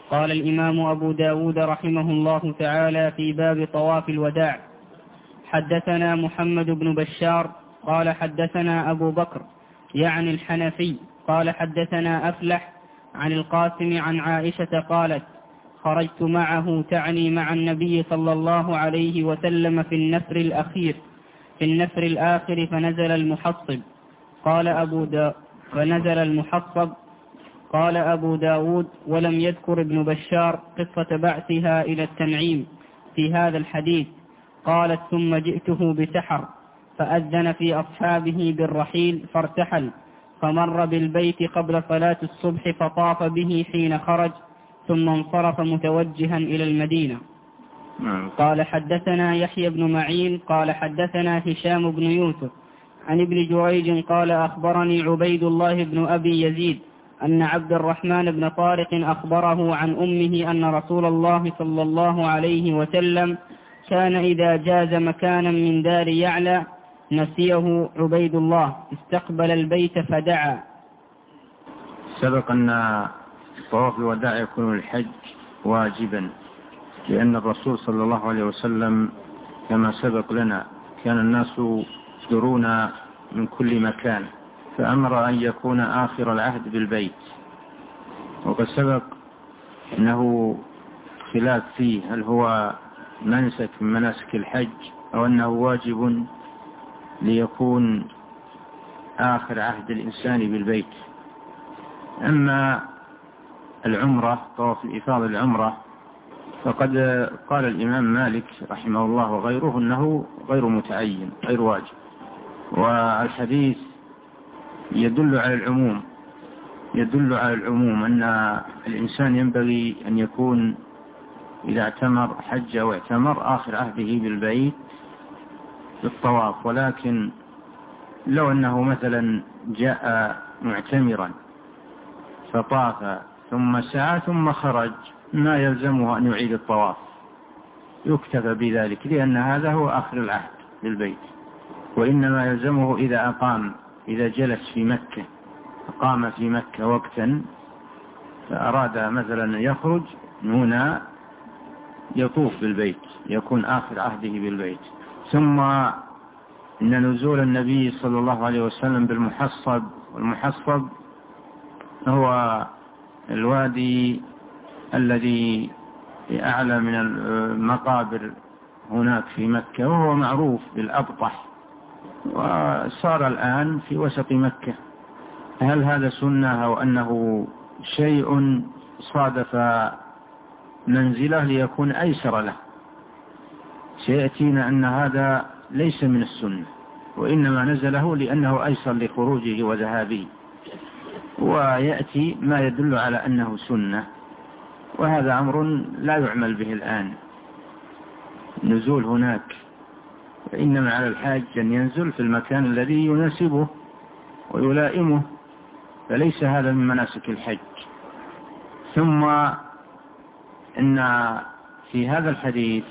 قال الإمام أبو داود رحمه الله تعالى في باب طواف الوداع: حدثنا محمد بن بشار قال حدثنا أبو بكر يعني الحنفي قال حدثنا أفلح عن القاسم عن عائشة قالت: خرجت معه تعني مع النبي صلى الله عليه وسلم في النفر الآخر فنزل المحصب. قال أبو داود ولم يذكر ابن بشار قصة بعثها إلى التنعيم في هذا الحديث. قالت: ثم جئته بسحر فأذن في أصحابه بالرحيل فارتحل، فمر بالبيت قبل صلاة الصبح فطاف به حين خرج، ثم انصرف متوجها إلى المدينة. قال حدثنا يحيى بن معين قال حدثنا هشام بن يوسف عن ابن جريج قال أخبرني عبيد الله بن أبي يزيد أن عبد الرحمن بن طارق أخبره عن أمه أن رسول الله صلى الله عليه وسلم كان إذا جاز مكانا من دار يعلى نسيه عبيد الله استقبل البيت فدعا. سبق أن طواف الوداع يكون الحج واجبا، لأن الرسول صلى الله عليه وسلم كما سبق لنا كان الناس يصدرون من كل مكان، فأمر أن يكون آخر العهد بالبيت. وقد سبق أنه خلاف فيه هل هو منسك من مناسك الحج أو أنه واجب ليكون آخر عهد الإنسان بالبيت. أما العمرة طواف الإفاضة العمرة فقد قال الإمام مالك رحمه الله وغيره أنه غير متعين غير واجب، والحديث يدل على العموم أن الإنسان ينبغي أن يكون إذا اعتمر حج أو اعتمر آخر عهده بالبيت بالطواف. ولكن لو أنه مثلا جاء معتمرا فطاف ثم سعى ثم خرج ما يلزمه أن يعيد الطواف، يكتفى بذلك، لأن هذا هو آخر العهد بالبيت. وإنما يلزمه إذا جلس في مكة أقام في مكة وقتا فأراد مثلا يخرج هنا يطوف بالبيت يكون آخر عهده بالبيت. ثم إن نزول النبي صلى الله عليه وسلم بالمحصب، والمحصب هو الوادي الذي أعلى من المقابر هناك في مكة، وهو معروف بالأبطح، وصار الآن في وسط مكة. هل هذا سنة أو أنه شيء صادف منزله ليكون أيسر له؟ سيأتينا أن هذا ليس من السنة، وإنما نزله لأنه أيسر لخروجه وذهابه، ويأتي ما يدل على أنه سنة، وهذا أمر لا يعمل به الآن نزول هناك، وإنما على الحاج أن ينزل في المكان الذي يناسبه ويلائمه، فليس هذا من مناسك الحج. ثم إن في هذا الحديث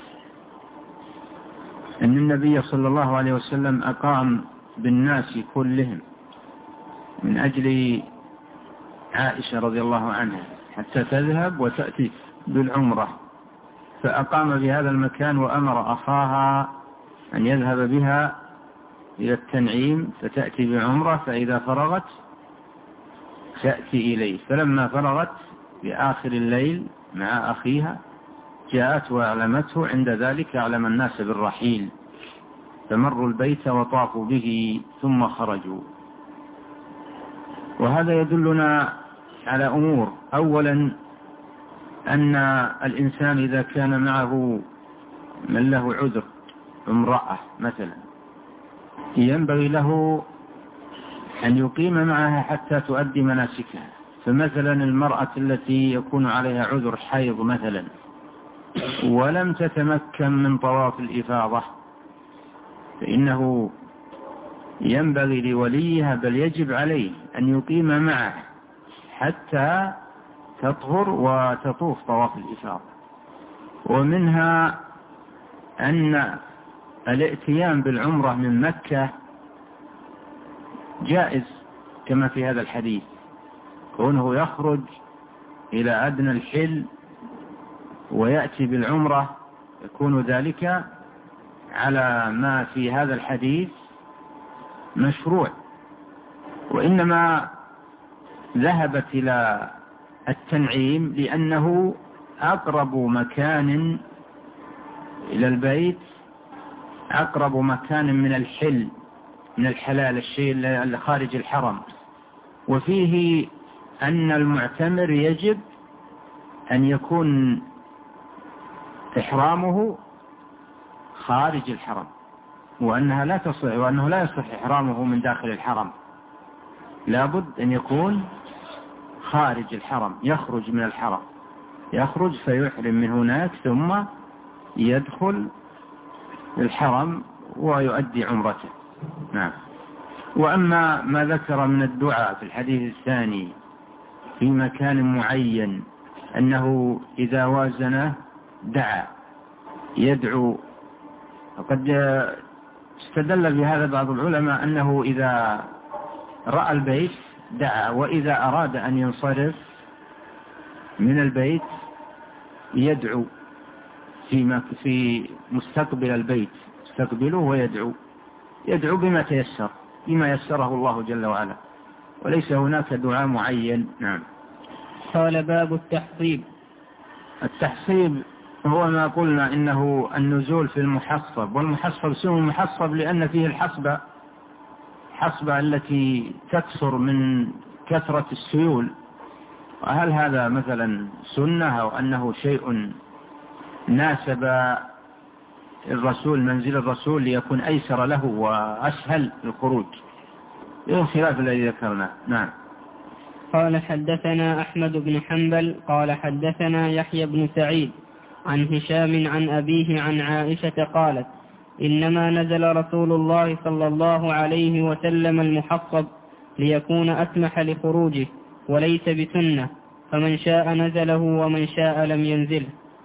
أن النبي صلى الله عليه وسلم أقام بالناس كلهم من أجل عائشة رضي الله عنها حتى تذهب وتأتي بالعمرة، فأقام بهذا المكان وأمر أخاها أن يذهب بها إلى التنعيم فتأتي بعمرة، فإذا فرغت تأتي إليه. فلما فرغت بآخر الليل مع أخيها جاءت وأعلمته، عند ذلك أعلم الناس بالرحيل، فمروا البيت وطافوا به ثم خرجوا. وهذا يدلنا على أمور: أولا أن الإنسان إذا كان معه من له عذر، امرأة مثلا، ينبغي له أن يقيم معها حتى تؤدي مناسكها. فمثلا المرأة التي يكون عليها عذر حيض مثلا ولم تتمكن من طواف الإفاضة، فإنه ينبغي لوليها بل يجب عليه أن يقيم معه حتى تطهر وتطوف طواف الإفاضة. ومنها أن الائتيان بالعمرة من مكة جائز كما في هذا الحديث، كونه يخرج إلى أدنى الحل ويأتي بالعمرة يكون ذلك على ما في هذا الحديث مشروع، وإنما ذهبت إلى التنعيم لأنه أقرب مكان إلى البيت، أقرب مكان من الحل، من الحلال، الشيء اللي خارج الحرم. وفيه أن المعتمر يجب أن يكون إحرامه خارج الحرم، وأنها لا تصح، وأنه لا يصح إحرامه من داخل الحرم، لابد أن يكون خارج الحرم، يخرج من الحرم، يخرج فيحرم من هناك ثم يدخل الحرم ويؤدي عمرته. نعم. وأما ما ذكر من الدعاء في الحديث الثاني في مكان معين أنه إذا وازنه دعا يدعو، وقد استدل بهذا بعض العلماء أنه إذا رأى البيت دعا، وإذا أراد أن ينصرف من البيت يدعو في مستقبل البيت، يستقبله ويدعو بما تيسر، بما يسره الله جل وعلا، وليس هناك دعاء معين. نعم. قال باب التحصيب. التحصيب هو ما قلنا إنه النزول في المحصب، والمحصب اسمه محصب لأن فيه الحصبة التي تكثر من كثرة السيول. وهل هذا مثلا سنة أو أنه شيء ناسب الرسول، منزل الرسول، ليكون أيسر له وأسهل الخروج؟ خلاف الذي ذكرناه. نعم. قال حدثنا أحمد بن حنبل قال حدثنا يحيى بن سعيد عن هشام عن أبيه عن عائشة قالت إنما نزل رسول الله صلى الله عليه وسلم المحصب ليكون أسمح لخروجه وليس بسنة، فمن شاء نزله ومن شاء لم ينزله.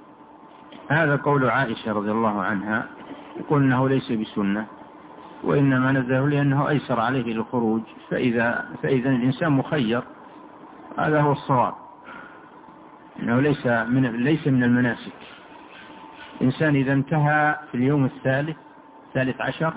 هذا قول عائشة رضي الله عنها، يقول إنه ليس بسنة، وإنما نزله لأنه أيسر عليه للخروج، فإذا الإنسان مخير. هذا هو الصواب، إنه ليس من المناسك. إنسان إذا انتهى في اليوم الثالث عشر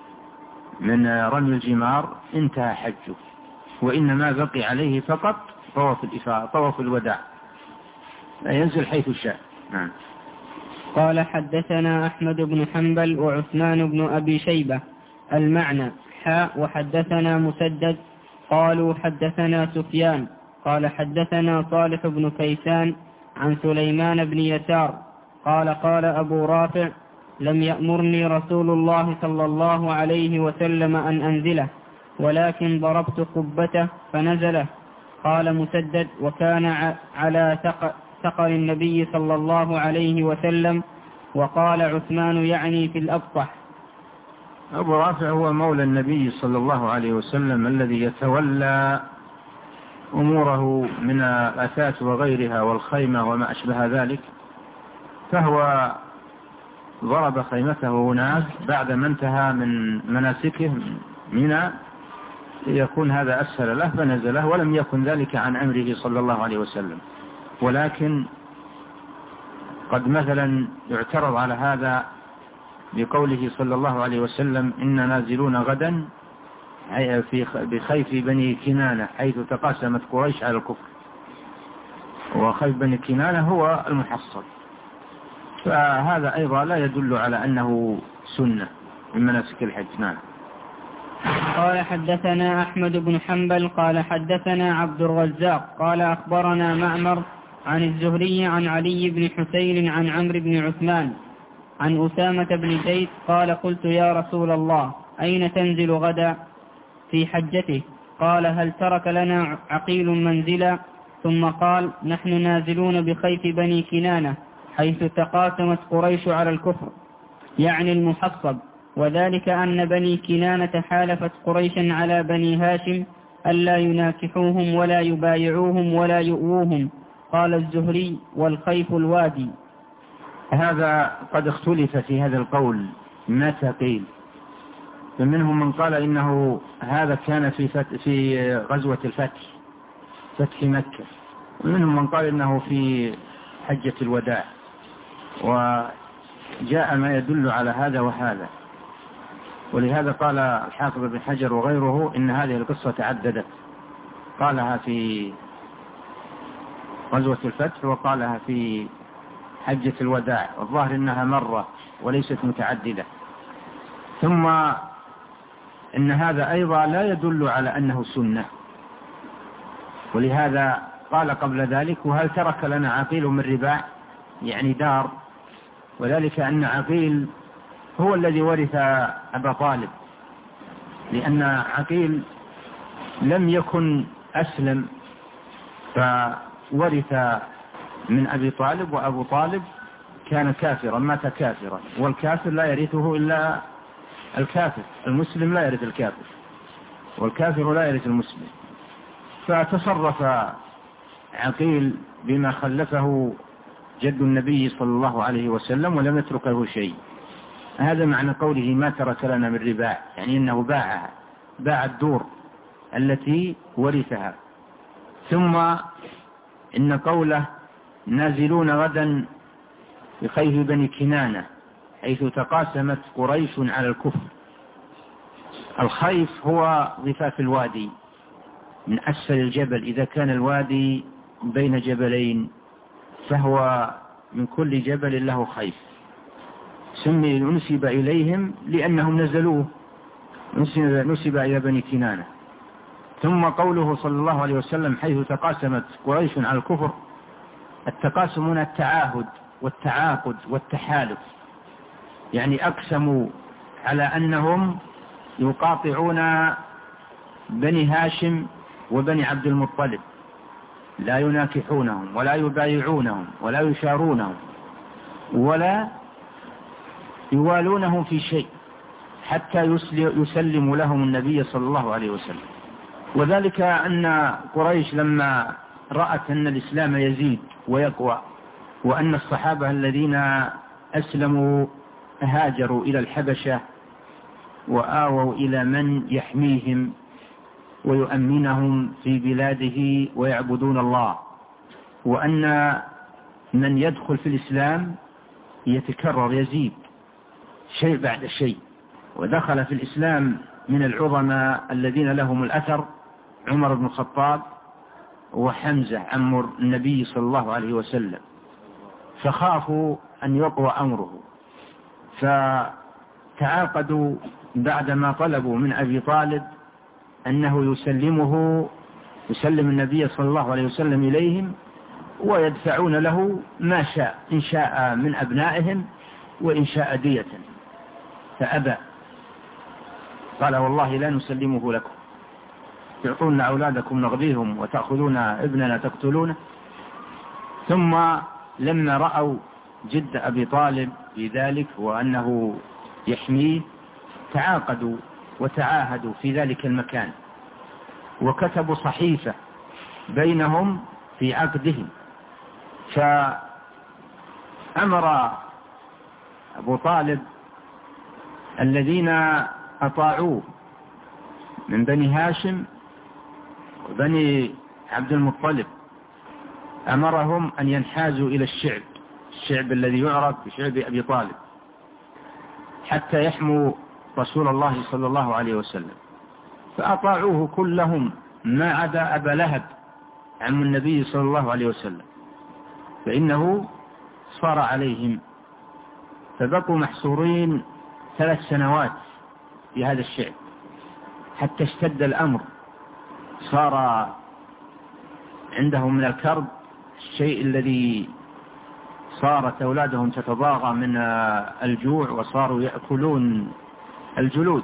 من رمي الجمار انتهى حجه، وإنما بقي عليه فقط طواف الإفاضة، طواف الوداع، لا ينزل حيث شاء. نعم. قال حدثنا أحمد بن حنبل وعثمان بن أبي شيبة المعنى وحدثنا مسدد قالوا حدثنا سفيان قال حدثنا صالح بن كيسان عن سليمان بن يسار قال أبو رافع لم يأمرني رسول الله صلى الله عليه وسلم أن أنزله، ولكن ضربت قبته فنزله. قال مسدد وكان على ثقل النبي صلى الله عليه وسلم. وقال عثمان يعني في الأبطح. أبو رافع هو مولى النبي صلى الله عليه وسلم الذي يتولى أموره من الأثاث وغيرها والخيمة وما أشبه ذلك، فهو ضرب خيمته هناك بعد ما انتهى من مناسكه منى ليكون هذا أسهل له فنزله، ولم يكن ذلك عن أمره صلى الله عليه وسلم. ولكن قد مثلا يعترض على هذا بقوله صلى الله عليه وسلم إن نازلون غدا بخيف بني كنانة حيث تقاسمت قريش على الكفر، وخيف بني كنانة هو المحصل، فهذا أيضا لا يدل على أنه سنة من مناسك الحج. نعم. قال حدثنا أحمد بن حنبل قال حدثنا عبد الرزاق قال أخبرنا معمر عن الزهري عن علي بن حسين عن عمرو بن عثمان عن أسامة بن زيد قال قلت يا رسول الله أين تنزل غدا في حجته؟ قال هل ترك لنا عقيل منزلا؟ ثم قال نحن نازلون بخيف بني كنانة حيث تقاسمت قريش على الكفر، يعني المحصب، وذلك أن بني كنانة حالفت قريشا على بني هاشم ألا يناكحوهم ولا يبايعوهم ولا يؤوهم. قال الزهري والخيف الوادي. هذا قد اختلف في هذا القول متى قيل، فمنهم من قال إنه هذا كان في غزوة الفتح، فتح مكة، ومنهم من قال إنه في حجة الوداع وجاء ما يدل على هذا وهذا. ولهذا قال الحافظ بن حجر وغيره إن هذه القصة تعددت، قالها في غزوة الفتح وقالها في حجة الوداع، والظاهر إنها مرة وليست متعددة. ثم إن هذا أيضا لا يدل على أنه سنة، ولهذا قال قبل ذلك: وهل ترك لنا عقيل من رباع، يعني دار، وذلك أن عقيل هو الذي ورث أبا طالب، لأن عقيل لم يكن أسلم فورث من أبي طالب، وأبو طالب كان كافرا، مات كافرا، والكافر لا يرثه إلا الكافر، المسلم لا يرث الكافر، والكافر لا يرث المسلم. فتصرف عقيل بما خلفه جد النبي صلى الله عليه وسلم ولم يتركه شيء. هذا معنى قوله ما ترك لنا من رباع، يعني إنه باع الدور التي ورثها. ثم إن قوله نازلون غدا بخيف بني كنانة حيث تقاسمت قريش على الكفر. الخيف هو ضفاف الوادي من أسفل الجبل، إذا كان الوادي بين جبلين فهو من كل جبل له خيف، نسب إليهم لأنهم نزلوه، نسب إلى بني كنانة. ثم قوله صلى الله عليه وسلم حيث تقاسمت قريش على الكفر، التقاسم هنا التعاهد والتعاقد والتحالف، يعني أقسموا على أنهم يقاطعون بني هاشم وبني عبد المطلب، لا يناكحونهم ولا يبايعونهم ولا يشارونهم ولا يوالونهم في شيء حتى يسلم لهم النبي صلى الله عليه وسلم. وذلك أن قريش لما رأت أن الإسلام يزيد ويقوى، وأن الصحابة الذين أسلموا هاجروا إلى الحبشة وآووا إلى من يحميهم ويؤمنهم في بلاده ويعبدون الله، وأن من يدخل في الإسلام يتكرر يزيد شيء بعد شيء. ودخل في الإسلام من العظماء الذين لهم الأثر عمر بن الخطاب وحمزة عم النبي صلى الله عليه وسلم، فخافوا أن يقوى أمره، فتعاقدوا بعدما طلبوا من أبي طالب أنه يسلم النبي صلى الله عليه وسلم إليهم ويدفعون له ما شاء، إن شاء من أبنائهم وإن شاء دية، فأبى، قال والله لا نسلمه لكم، تعطون أولادكم نغذيهم وتأخذون ابننا تقتلونه. ثم لما رأوا جد أبي طالب في ذلك وأنه يحميه تعاقدوا وتعاهدوا في ذلك المكان، وكتبوا صحيفة بينهم في عقدهم. فأمر أبو طالب الذين أطاعوه من بني هاشم وبني عبد المطلب، أمرهم أن ينحازوا إلى الشعب الذي يعرف بشعب أبي طالب حتى يحموا رسول الله صلى الله عليه وسلم. فأطاعوه كلهم ما عدا أبا لهب عم النبي صلى الله عليه وسلم، فإنه صار عليهم، فبقوا محصورين 3 سنوات في هذا الشعب حتى اشتد الأمر، صار عندهم من الكرب الشيء الذي صارت أولادهم تتضاغى من الجوع وصاروا يأكلون الجلود.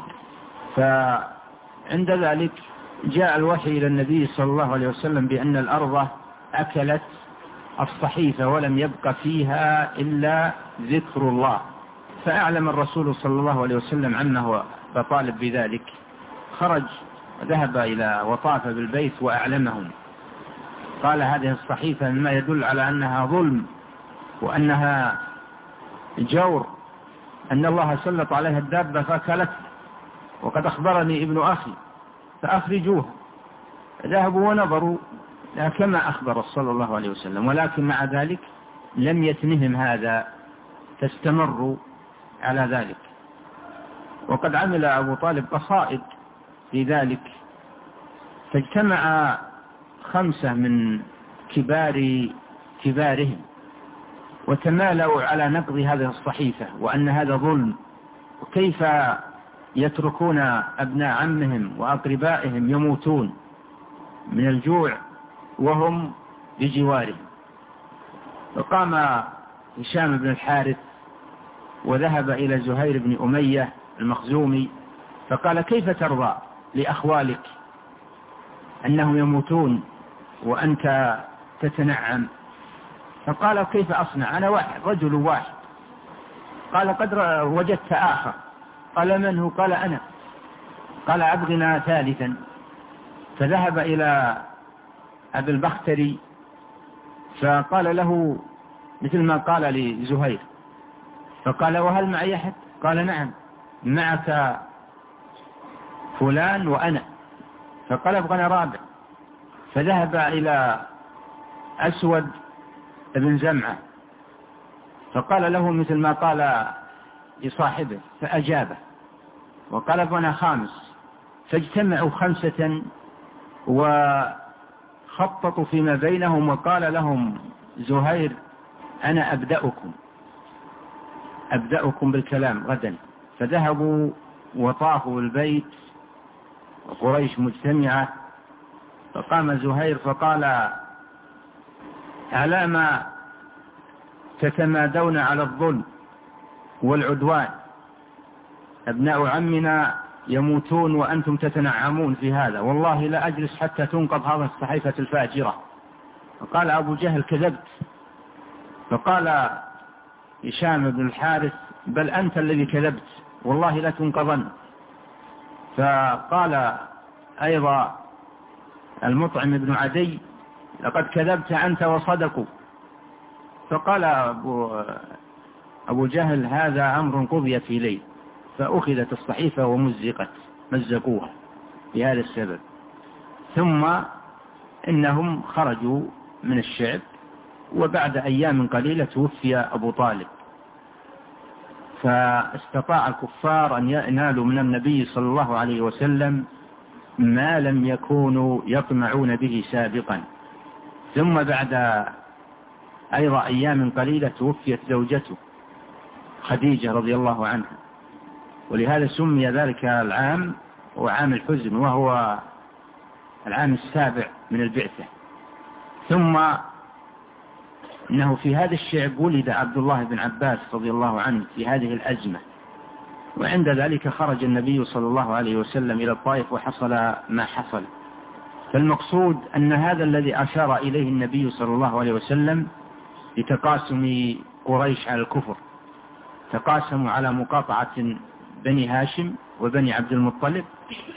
فعند ذلك جاء الوحي إلى النبي صلى الله عليه وسلم بأن الأرض أكلت الصحيفة ولم يبق فيها إلا ذكر الله، فأعلم الرسول صلى الله عليه وسلم عنه وطالب بذلك، خرج وذهب إلى وطاف بالبيت وأعلمهم، قال هذه الصحيفة مما يدل على أنها ظلم وأنها جور، أن الله سلط عليها الدابة فأكلتها، وقد أخبرني ابن أخي فأخرجوها. ذهبوا ونظروا كما أخبر صلى الله عليه وسلم، ولكن مع ذلك لم يتنهم هذا، فاستمروا على ذلك. وقد عمل أبو طالب قصائد في ذلك، فاجتمع 5 من كبارهم وتمالوا على نقض هذه الصحيفة، وأن هذا ظلم، وكيف يتركون أبناء عمهم وأقربائهم يموتون من الجوع وهم بجوارهم. فقام هشام بن الحارث وذهب إلى زهير بن أمية المخزومي فقال: كيف ترضى لأخوالك أنهم يموتون وأنت تتنعم؟ فقال: كيف أصنع؟ أنا واحد، رجل واحد. قال: قد وجدت آخر. قال: من هو؟ قال: أنا. قال: أبغنا ثالثا. فذهب إلى أبي البختري فقال له مثل ما قال لزهير، فقال: وهل معي أحد؟ قال: نعم، معك فلان وأنا. فقال: أبغنا رابع. فذهب إلى أسود بن زمعة فقال له مثل ما قال لصاحبه فأجابه، وقال: أبغنا خامس. فاجتمعوا 5 وخططوا فيما بينهم، وقال لهم زهير: أنا أبدأكم بالكلام غدا. فذهبوا وطافوا البيت وقريش مجتمعة، فقام زهير فقال: على ما تتمادون على الظلم والعدوان؟ أبناء عمنا يموتون وأنتم تتنعمون في هذا، والله لا أجلس حتى تنقض هذه الصحيفة الفاجرة. فقال أبو جهل: كذبت. فقال هشام بن الحارث: بل أنت الذي كذبت، والله لا تنقضن. فقال أيضا المطعم بن عدي: لقد كذبت أنت وصدقوا. فقال أبو جهل: هذا أمر قضي في ليل. فأخذت الصحيفة مزقوها بهذا السبب. ثم إنهم خرجوا من الشعب، وبعد أيام قليلة توفي أبو طالب. فاستطاع الكفار أن ينالوا من النبي صلى الله عليه وسلم ما لم يكونوا يطمعون به سابقا. ثم بعد أيضا أيام قليلة توفيت زوجته خديجة رضي الله عنها، ولهذا سمي ذلك العام وعام الحزن، وهو العام السابع من البعثة. ثم إنه في هذا الشعب ولد عبد الله بن عباس رضي الله عنه في هذه الأزمة، وعند ذلك خرج النبي صلى الله عليه وسلم إلى الطائف وحصل ما حصل. فالمقصود أن هذا الذي أشار إليه النبي صلى الله عليه وسلم لتقاسم قريش على الكفر، تقاسموا على مقاطعة بني هاشم وبني عبد المطلب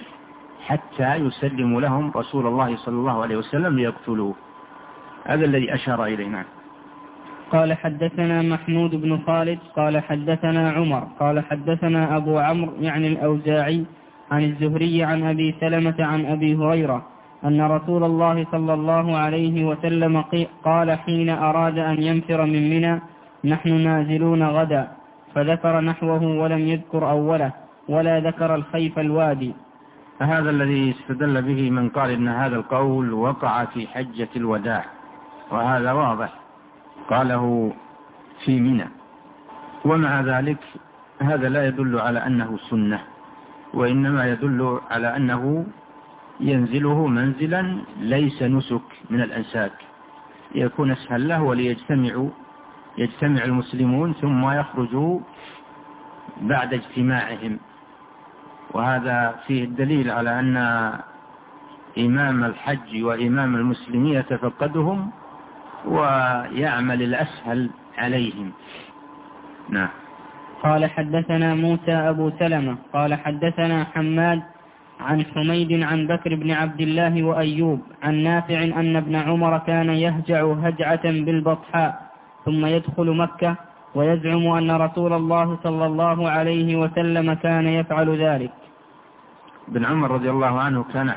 حتى يسلموا لهم رسول الله صلى الله عليه وسلم ليقتلوه. هذا الذي أشار إلينا. قال: حدثنا محمود بن خالد قال: حدثنا عمر قال: حدثنا أبو عمرو يعني الأوزاعي عن الزهري عن أبي سلمة عن أبي هريرة أن رسول الله صلى الله عليه وسلم قال حين أراد أن ينفر من منى: نحن نازلون غدا، فذكر نحوه ولم يذكر أوله ولا ذكر الخيف الوادي. هذا الذي استدل به من قال إن هذا القول وقع في حجة الوداع، وهذا واضح قاله في منى. ومع ذلك هذا لا يدل على أنه سنة، وإنما يدل على أنه ينزله منزلا ليس نسك من الأنساك، يكون أسهل له، يجتمع المسلمون ثم يخرجوا بعد اجتماعهم. وهذا فيه الدليل على أن إمام الحج وإمام المسلمين يتفقدهم ويعمل الأسهل عليهم. نعم. قال: حدثنا موسى أبو سلمة قال: حدثنا حماد عن حميد عن بكر بن عبد الله وأيوب عن نافع أن ابن عمر كان يهجع هجعة بالبطحاء ثم يدخل مكة، ويزعم أن رسول الله صلى الله عليه وسلم كان يفعل ذلك. ابن عمر رضي الله عنه كان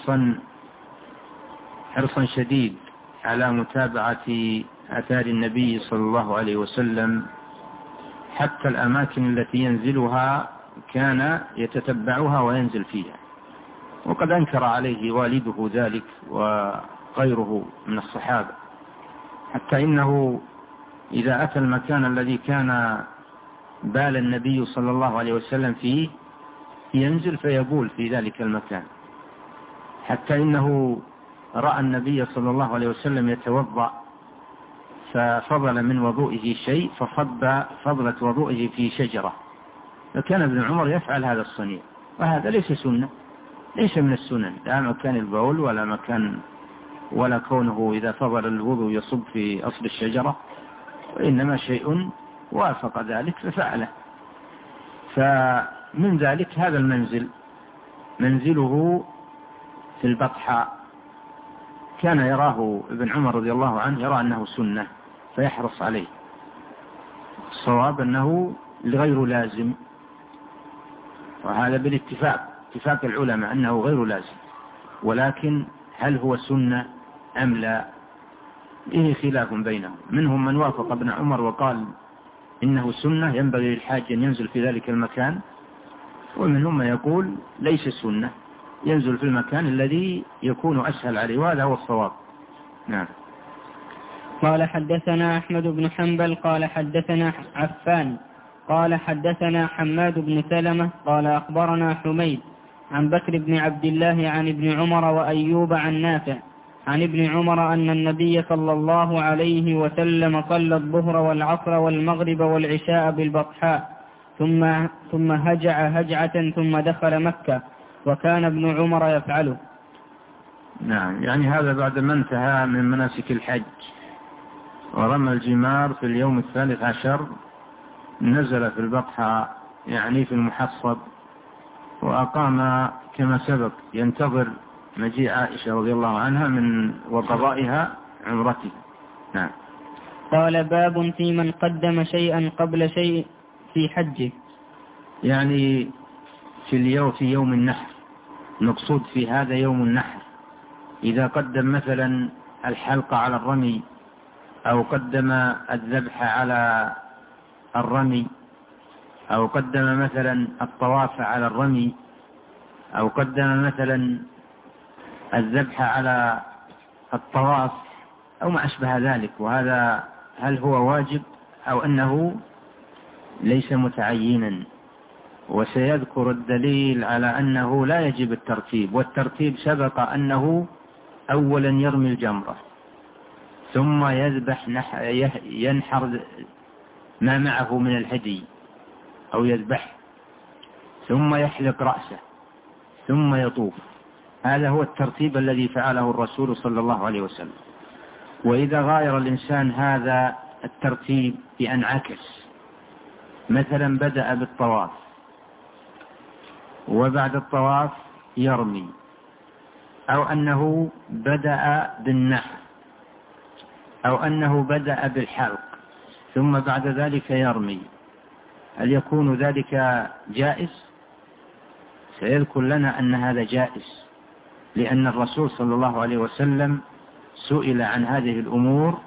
حرصا شديد على متابعة آثار النبي صلى الله عليه وسلم حتى الأماكن التي ينزلها كان يتتبعها وينزل فيها، وقد أنكر عليه والده ذلك وغيره من الصحابة، حتى إنه إذا أتى المكان الذي كان بال النبي صلى الله عليه وسلم فيه ينزل فيبول في ذلك المكان، حتى إنه رأى النبي صلى الله عليه وسلم يتوضأ ففضل من وضوئه شيء فصب فضلة وضوئه في شجرة، فكان ابن عمر يفعل هذا الصنيع، وهذا ليس سنة، ليس من السنن، لا مكان البول ولا كونه إذا فضل الوضوء يصب في أصل الشجرة، وإنما شيء وافق ذلك ففعله. فمن ذلك هذا المنزل منزله في البطحاء، كان يراه ابن عمر رضي الله عنه يرى أنه سنة فيحرص عليه. الصواب أنه غير لازم، وهذا اتفاق العلماء أنه غير لازم، ولكن هل هو سنة أم لا به خلاف بينهم، منهم من وافق ابن عمر وقال إنه سنة ينبغي للحاج أن ينزل في ذلك المكان، ومنهم من يقول ليس سنة ينزل في المكان الذي يكون أسهل عليه، وهذا هو الصواب. نعم. قال حدثنا أحمد بن حنبل قال حدثنا عفان قال حدثنا حماد بن سلمة قال أخبرنا حميد عن بكر بن عبد الله عن ابن عمر وأيوب عن نافع عن ابن عمر أن النبي صلى الله عليه وسلم صلى الظهر والعصر والمغرب والعشاء بالبطحاء ثم هجع هجعة ثم دخل مكة، وكان ابن عمر يفعله. نعم، يعني هذا بعد ما انتهى من مناسك الحج ورمى الجمار في اليوم 13 نزل في البطحاء يعني في المحصب، وأقام كما سبق ينتظر مجيء عائشة رضي الله عنها من وقضائها عمرته. نعم. قال باب في من قدم شيئا قبل شيء في حجه، يعني في يوم النحر، نقصد في هذا يوم النحر، إذا قدم مثلا الحلق على الرمي، أو قدم الذبح على الرمي، أو قدم مثلا الطواف على الرمي، أو قدم مثلا الذبح على الطواف أو ما أشبه ذلك، وهذا هل هو واجب أو أنه ليس متعينا؟ وسيذكر الدليل على أنه لا يجب الترتيب، والترتيب سبق أنه أولا يرمي الجمرة ثم يذبح ينحر ما معه من الهدي أو يذبح، ثم يحلق رأسه ثم يطوف. هذا هو الترتيب الذي فعله الرسول صلى الله عليه وسلم. وإذا غاير الإنسان هذا الترتيب بأن عكس، مثلا بدأ بالطواف وبعد الطواف يرمي، أو أنه بدأ بالنحر، أو أنه بدأ بالحلق ثم بعد ذلك يرمي، هل يكون ذلك جائز؟ سيذكر لنا أن هذا جائز، لأن الرسول صلى الله عليه وسلم سئل عن هذه الأمور،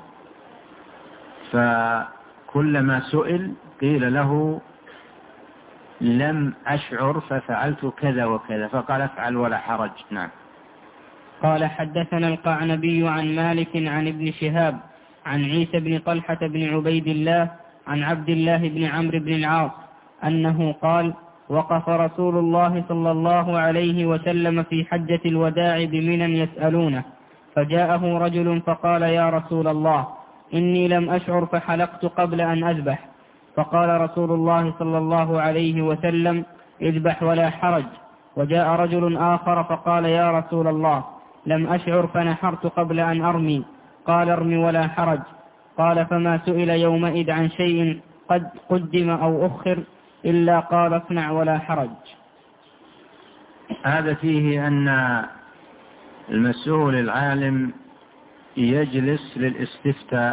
فكلما سئل قيل له لم أشعر ففعلت كذا وكذا، فقال افعل ولا حرج. نعم. قال حدثنا القعنبي عن مالك عن ابن شهاب عن عيسى بن طلحة بن عبيد الله عن عبد الله بن عمرو بن العاص أنه قال: وقف رسول الله صلى الله عليه وسلم في حجة الوداع بمنى يسألونه، فجاءه رجل فقال: يا رسول الله، إني لم أشعر فحلقت قبل أن أذبح. فقال رسول الله صلى الله عليه وسلم: اذبح ولا حرج. وجاء رجل آخر فقال: يا رسول الله، لم أشعر فنحرت قبل أن أرمي. قال: ارمي ولا حرج. قال: فما سئل يومئذ عن شيء قد قدم أو أخر إلا قال: اصنع ولا حرج. هذا فيه أن المسؤول العالم يجلس للاستفتاء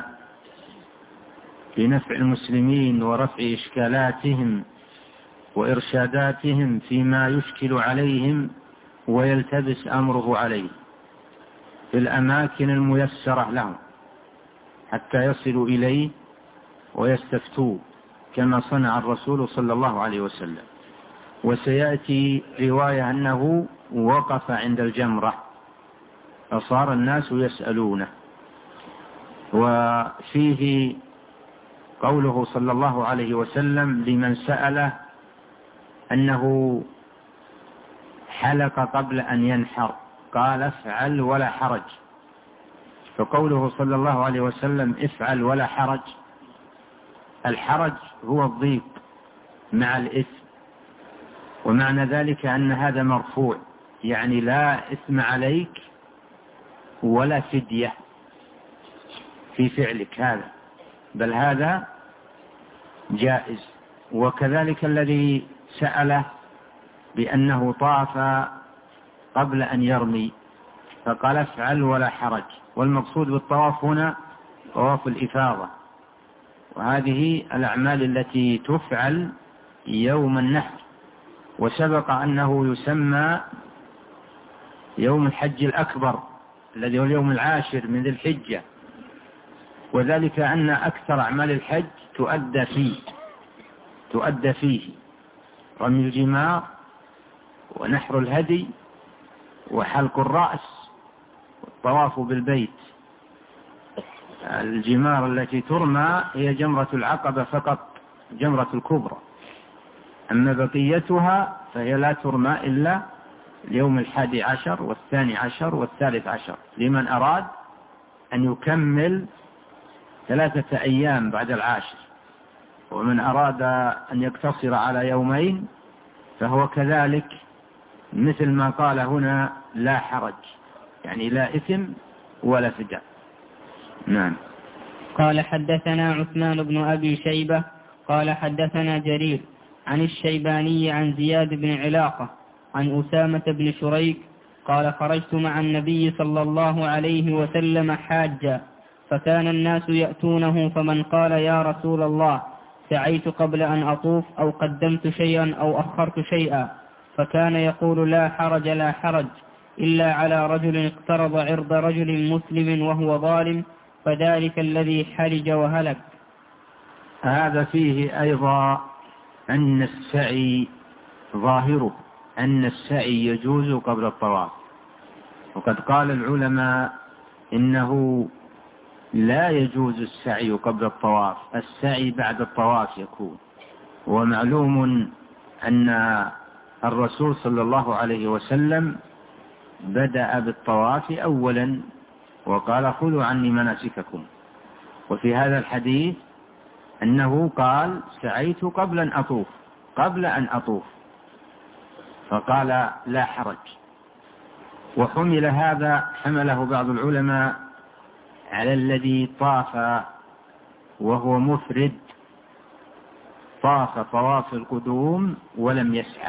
بنفع المسلمين ورفع إشكالاتهم وإرشاداتهم فيما يشكل عليهم ويلتبس أمره عليه في الأماكن الميسرة لهم حتى يصلوا إليه ويستفتوه، كما صنع الرسول صلى الله عليه وسلم. وسيأتي رواية أنه وقف عند الجمرة فصار الناس يسألونه. وفيه قوله صلى الله عليه وسلم لمن سأله أنه حلق قبل أن ينحر قال افعل ولا حرج. فقوله صلى الله عليه وسلم افعل ولا حرج، الحرج هو الضيق مع الإثم، ومعنى ذلك أن هذا مرفوع، يعني لا إثم عليك ولا فدية في فعلك هذا، بل هذا جائز. وكذلك الذي سأله بأنه طاف قبل أن يرمي فقال افعل ولا حرج، والمقصود بالطواف هنا طواف الإفاضة، وهذه الأعمال التي تفعل يوم النحر. وسبق أنه يسمى يوم الحج الأكبر الذي هو اليوم 10 من ذي الحجة، وذلك أن أكثر أعمال الحج تؤدى فيه رمي الجمار ونحر الهدي وحلق الرأس والطواف بالبيت. الجمار التي ترمى هي جمرة العقبة فقط، جمرة الكبرى، أما بقيتها فهي لا ترمى إلا اليوم 11 و12 و13 لمن أراد أن يكمل 3 أيام بعد 10، ومن أراد أن يقتصر على يومين فهو كذلك مثل ما قال هنا لا حرج، يعني لا إثم ولا فداء. نعم. قال حدثنا عثمان بن أبي شيبة قال حدثنا جرير عن الشيباني عن زياد بن علاقة عن أسامة بن شريك قال خرجت مع النبي صلى الله عليه وسلم حاجا، فكان الناس يأتونه فمن قال يا رسول الله سعيت قبل أن أطوف أو قدمت شيئا أو أخرت شيئا، فكان يقول لا حرج لا حرج إلا على رجل اقترض عرض رجل مسلم وهو ظالم، فذلك الذي حرج وهلك. هذا فيه أيضا أن السعي ظاهره أن السعي يجوز قبل الطواف، وقد قال العلماء إنه لا يجوز السعي قبل الطواف، السعي بعد الطواف يكون. ومعلوم أن الرسول صلى الله عليه وسلم بدأ بالطواف أولا وقال خذوا عني مناسككم، وفي هذا الحديث أنه قال سعيت قبل أن أطوف فقال لا حرج. حمله بعض العلماء على الذي طاف وهو مفرد، طاف طواف القدوم ولم يسعى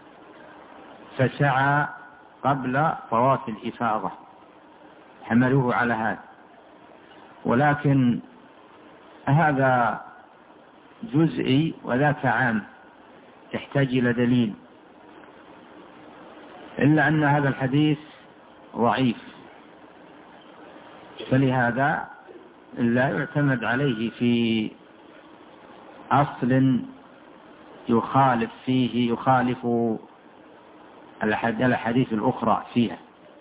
فسعى قبل طواف الإفاضة، حملوه على هذا. ولكن هذا جزئي وذاك عام يحتاج إلى دليل، إلا أن هذا الحديث ضعيف، فلهذا لا يعتمد عليه في أصل يخالف الأحاديث الأخرى فيها،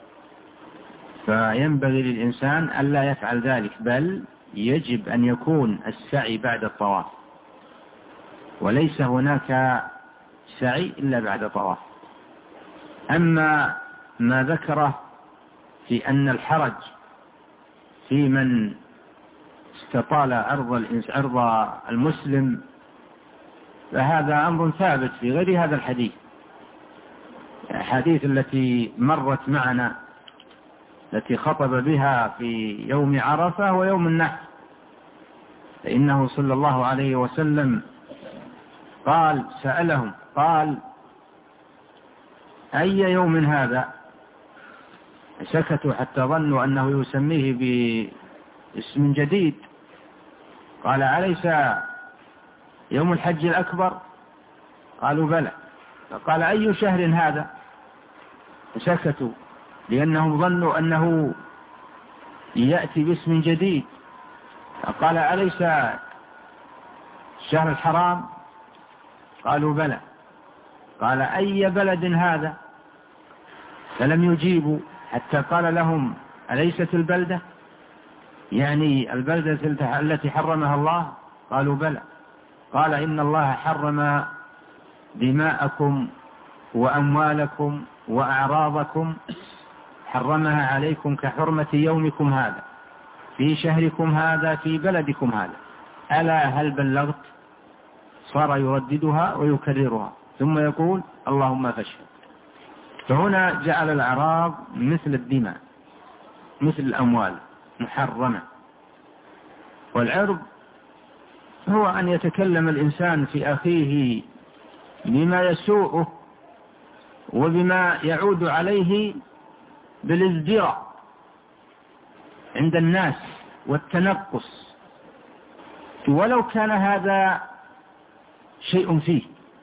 فينبغي للإنسان ألا يفعل ذلك، بل يجب أن يكون السعي بعد الطواف، وليس هناك سعي إلا بعد الطواف. أما ما ذكره في أن الحرج في من استطال عرض المسلم فهذا أمر ثابت في غير هذا الحديث. الحديث التي مرت معنا التي خطب بها في يوم عرفة ويوم النحر، فإنه صلى الله عليه وسلم سألهم قال أي يوم هذا؟ سكتوا حتى ظنوا أنه يسميه باسم جديد. قال أليس يوم الحج الأكبر؟ قالوا بلى. فقال أي شهر هذا؟ سكتوا لأنهم ظنوا أنه يأتي باسم جديد. فقال أليس الشهر الحرام؟ قالوا بلى. قال أي بلد هذا؟ فلم يجيبوا حتى قال لهم أليست البلدة، يعني البلدة التي حرمها الله؟ قالوا بلى. قال إن الله حرم دماءكم وأموالكم وأعراضكم، حرمها عليكم كحرمة يومكم هذا في شهركم هذا في بلدكم هذا، ألا هل بلغت؟ صار يرددها ويكررها ثم يقول اللهم فاشهد. فهنا جعل الأعراض مثل الدماء مثل الأموال محرمة. والعرض هو أن يتكلم الإنسان في أخيه بما يسوءه وبما يعود عليه بالازدراء عند الناس والتنقص، ولو كان هذا شيء فيه.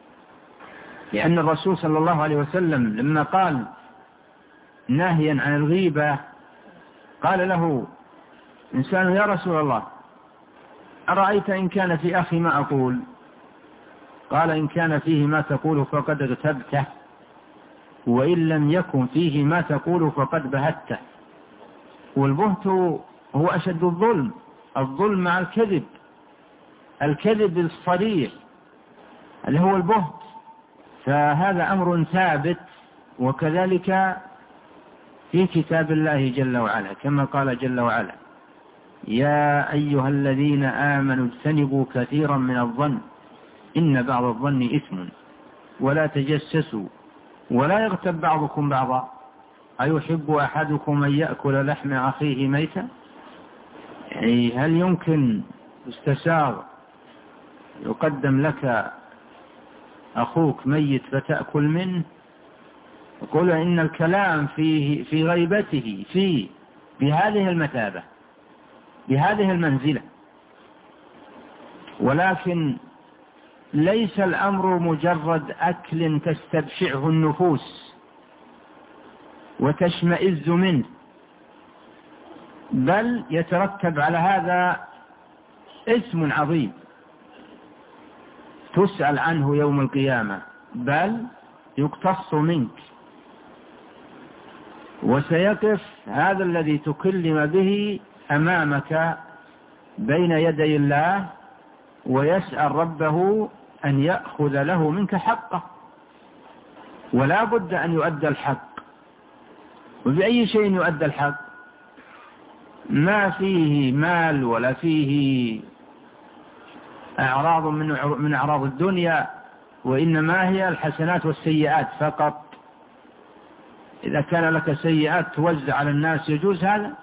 لأن الرسول صلى الله عليه وسلم لما قال ناهيا عن الغيبة قال له إنسان يا رسول الله أرأيت إن كان في أخي ما أقول؟ قال إن كان فيه ما تقول فقد اغتبته، وإن لم يكن فيه ما تقول فقد بهته. والبهت هو أشد الظلم، الظلم مع الكذب، الكذب الصريح اللي هو البهت. فهذا أمر ثابت، وكذلك في كتاب الله جل وعلا كما قال جل وعلا يا أيها الذين آمنوا اجتنبوا كثيرا من الظن إن بعض الظن إثم ولا تجسسوا ولا يغتب بعضكم بعضا أيحب أحدكم أن يأكل لحم أخيه ميتا؟ يعني هل يمكن استساغ يقدم لك أخوك ميت فتأكل منه؟ يقول إن الكلام فيه في غيبته فيه بهذه المثابة بهذه المنزلة. ولكن ليس الأمر مجرد أكل تستبشعه النفوس وتشمئز منه، بل يترتب على هذا اسم عظيم تسأل عنه يوم القيامة، بل يقتص منك. وسيقف هذا الذي تكلم به أمامك بين يدي الله ويسأل ربه أن يأخذ له منك حقه، ولا بد أن يؤدى الحق. وبأي شيء يؤدى الحق؟ ما فيه مال ولا فيه أعراض من أعراض الدنيا، وإنما هي الحسنات والسيئات فقط. إذا كان لك سيئات توزع على الناس يجوز هذا؟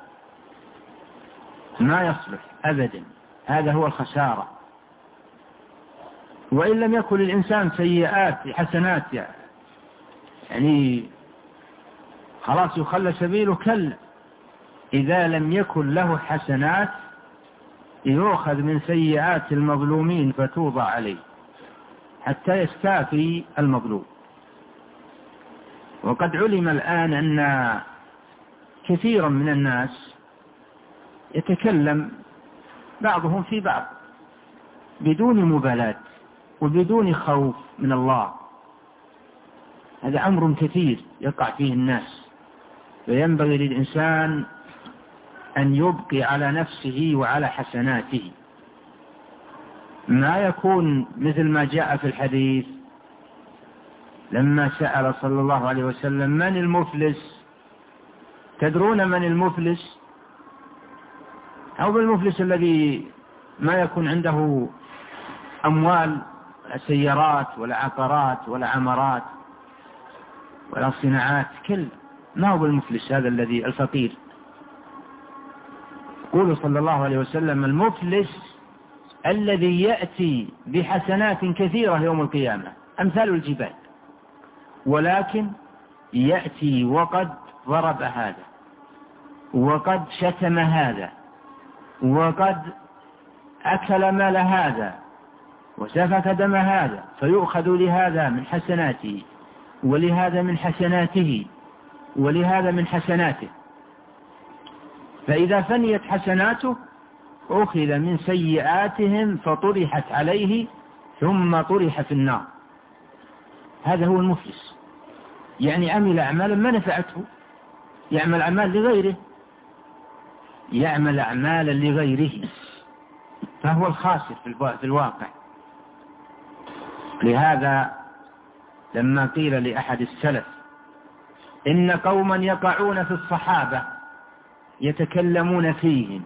ما يصلح أبدا، هذا هو الخسارة. وإن لم يكن للإنسان سيئات حسنات يعني خلاص يخلى سبيله، كلا. إذا لم يكن له حسنات يؤخذ من سيئات المظلومين فتوضع عليه حتى يستافي المظلوم. وقد علم الآن أن كثيرا من الناس يتكلم بعضهم في بعض بدون مبالاة وبدون خوف من الله. هذا أمر كثير يقع فيه الناس، فينبغي للإنسان أن يبقي على نفسه وعلى حسناته. ما يكون مثل ما جاء في الحديث لما سأل صلى الله عليه وسلم من المفلس؟ تدرون من المفلس؟ أو المفلس الذي ما يكون عنده أموال ولا سيارات ولا عقارات ولا عمارات ولا صناعات، كل ما هو المفلس هذا الذي الفقير. يقول صلى الله عليه وسلم المفلس الذي يأتي بحسنات كثيرة يوم القيامة أمثال الجبال، ولكن يأتي وقد ضرب هذا وقد شتم هذا وقد أكل مال هذا وسفك دم هذا، فيؤخذ لهذا من حسناته ولهذا من حسناته ولهذا من حسناته. فإذا فنيت حسناته أخذ من سيئاتهم فطرحت عليه ثم طرح في النار، هذا هو المفلس. يعني عمل أعمالا ما نفعته، يعمل أعمال لغيره، يعمل أعمالا لغيره، فهو الخاسر في الواقع. لهذا لما قيل لأحد السلف إن قوما يقعون في الصحابة يتكلمون فيهم،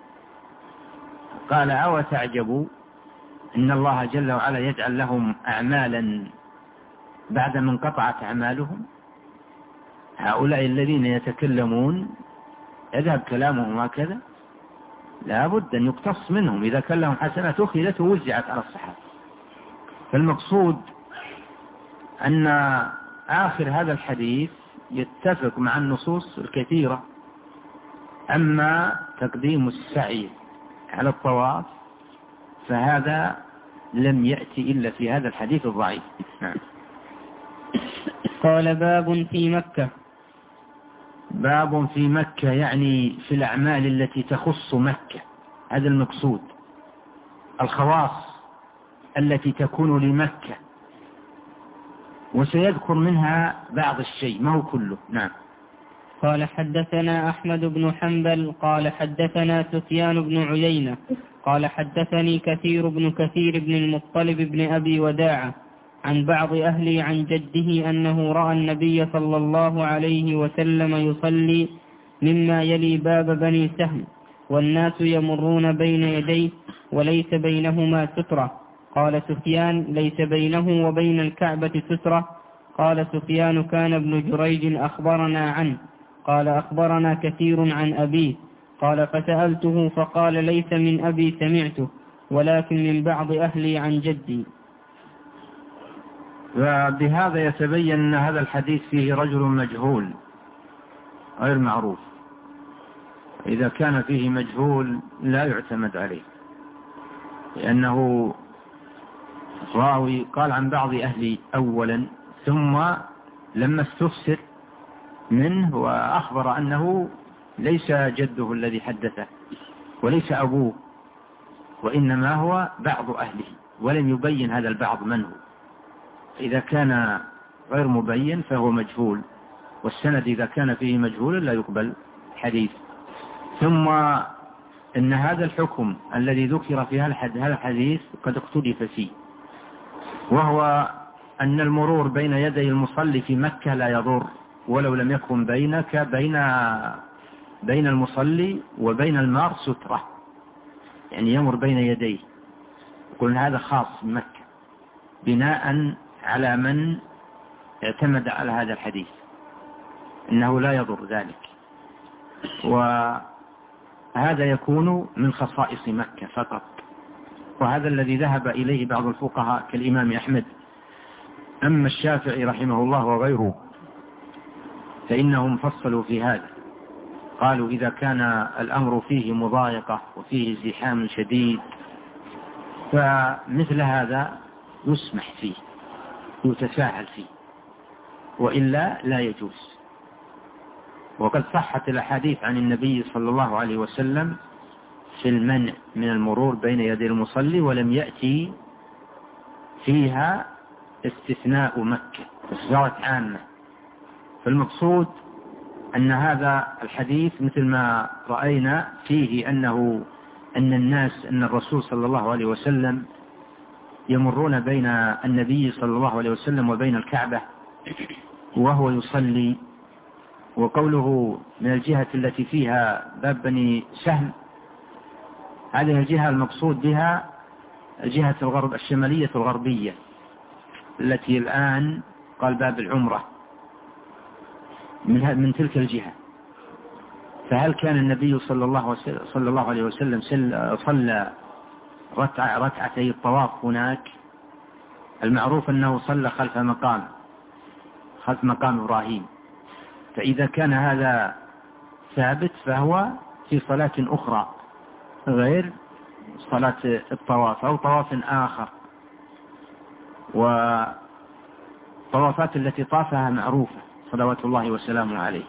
قال أو تعجبوا إن الله جل وعلا يجعل لهم أعمالا بعد ما انقطعت أعمالهم. هؤلاء الذين يتكلمون يذهب كلامهم هكذا، لا بد أن يقتص منهم، إذا كان لهم حسنات أخذت ووزعت على الصحابة. فالمقصود أن آخر هذا الحديث يتفق مع النصوص الكثيرة. أما تقديم السعي على الطواف فهذا لم يأتي إلا في هذا الحديث الضعيف. نعم. قال باب في مكة. باب في مكة يعني في الأعمال التي تخص مكة، هذا المقصود، الخواص التي تكون لمكة، وسيذكر منها بعض الشيء ما هو كله. نعم. قال حدثنا أحمد بن حنبل قال حدثنا سفيان بن عيينة قال حدثني كثير بن المطلب بن أبي وداعة عن بعض أهلي عن جده أنه رأى النبي صلى الله عليه وسلم يصلي مما يلي باب بني سهم، والناس يمرون بين يديه وليس بينهما سترة. قال سفيان ليس بينه وبين الكعبة سترة. قال سفيان كان ابن جريج أخبرنا عنه قال أخبرنا كثير عن أبيه. قال فسألته فقال ليس من أبي سمعته ولكن من بعض أهلي عن جدي. وبهذا يتبين أن هذا الحديث فيه رجل مجهول غير معروف. إذا كان فيه مجهول لا يعتمد عليه، لأنه راوي قال عن بعض أهلي أولا، ثم لما استفسر منه وأخبر أنه ليس جده الذي حدثه وليس أبوه، وإنما هو بعض أهله، ولم يبين هذا البعض من هو. إذا كان غير مبين فهو مجهول، والسند إذا كان فيه مجهول لا يقبل حديث. ثم إن هذا الحكم الذي ذكر في هذا الحديث قد اختلف فيه، وهو أن المرور بين يدي المصلي في مكة لا يضر ولو لم يكن بين المصلي وبين المار سترة، يعني يمر بين يديه. يقول هذا خاص بمكة بناء على من اعتمد على هذا الحديث إنه لا يضر ذلك، وهذا يكون من خصائص مكة فقط. وهذا الذي ذهب إليه بعض الفقهاء كالإمام أحمد. أما الشافعي رحمه الله وغيره فإنهم فصلوا في هذا، قالوا إذا كان الأمر فيه مضايقة وفيه ازدحام شديد فمثل هذا يسمح فيه يتساهل فيه، وإلا لا يجوز. وقد صحت الأحاديث عن النبي صلى الله عليه وسلم في المنع من المرور بين يدي المصلي، ولم يأتي فيها استثناء مكة، صارت عامة. فالمقصود أن هذا الحديث مثل ما رأينا فيه أن الرسول صلى الله عليه وسلم يمرون بين النبي صلى الله عليه وسلم وبين الكعبة وهو يصلي. وقوله من الجهة التي فيها باب بني سهم، هذه الجهة المقصود بها جهة الغرب الشمالية الغربية التي الآن قال باب العمرة من تلك الجهة. فهل كان النبي صلى الله عليه وسلم صلى ركعتي الطواف هناك؟ المعروف أنه صلى خلف مقام إبراهيم. فإذا كان هذا ثابت فهو في صلاة أخرى غير صلاة الطواف أو طواف آخر. والطوافات التي طافها معروفة صلوات الله وسلامه عليه،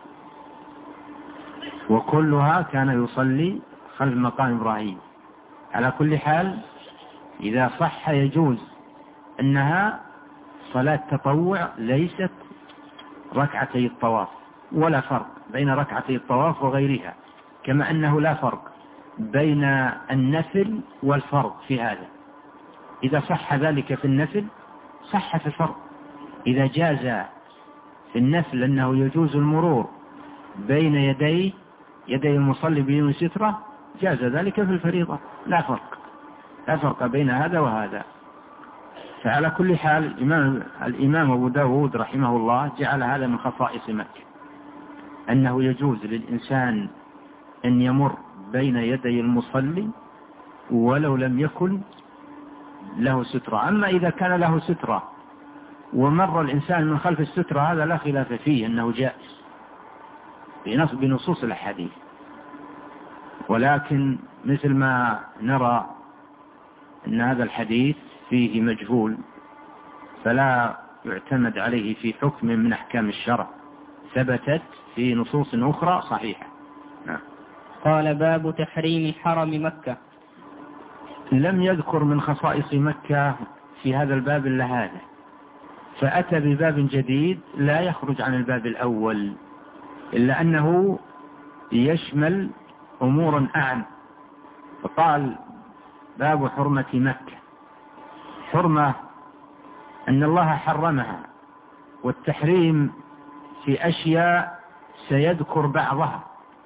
وكلها كان يصلي خلف مقام إبراهيم. على كل حال إذا صح يجوز أنها صلاة تطوع ليست ركعتي الطواف، ولا فرق بين ركعتي الطواف وغيرها، كما أنه لا فرق بين النفل والفرض في هذا. إذا صح ذلك في النفل صح في الفرض. إذا جاز في النفل أنه يجوز المرور بين يدي المصلي بدون سترة، جاز ذلك في الفريضة، لا فرق بين هذا وهذا. فعلى كل حال الإمام أبو داود رحمه الله جعل هذا من خصائص مكة، أنه يجوز للإنسان أن يمر بين يدي المصلي ولو لم يكن له سترة. أما إذا كان له سترة ومر الإنسان من خلف السترة هذا لا خلاف فيه أنه جائز بنصوص الأحاديث، ولكن مثل ما نرى أن هذا الحديث فيه مجهول فلا يعتمد عليه في حكم من أحكام الشرع، ثبتت في نصوص أخرى صحيحة. نعم. قال باب تحريم حرم مكة. لم يذكر من خصائص مكة في هذا الباب إلا هذا، فأتى بباب جديد لا يخرج عن الباب الأول، إلا أنه يشمل أمور أعم. فقال باب حرمة مكة. حرمة أن الله حرمها، والتحريم في أشياء سيذكر بعضها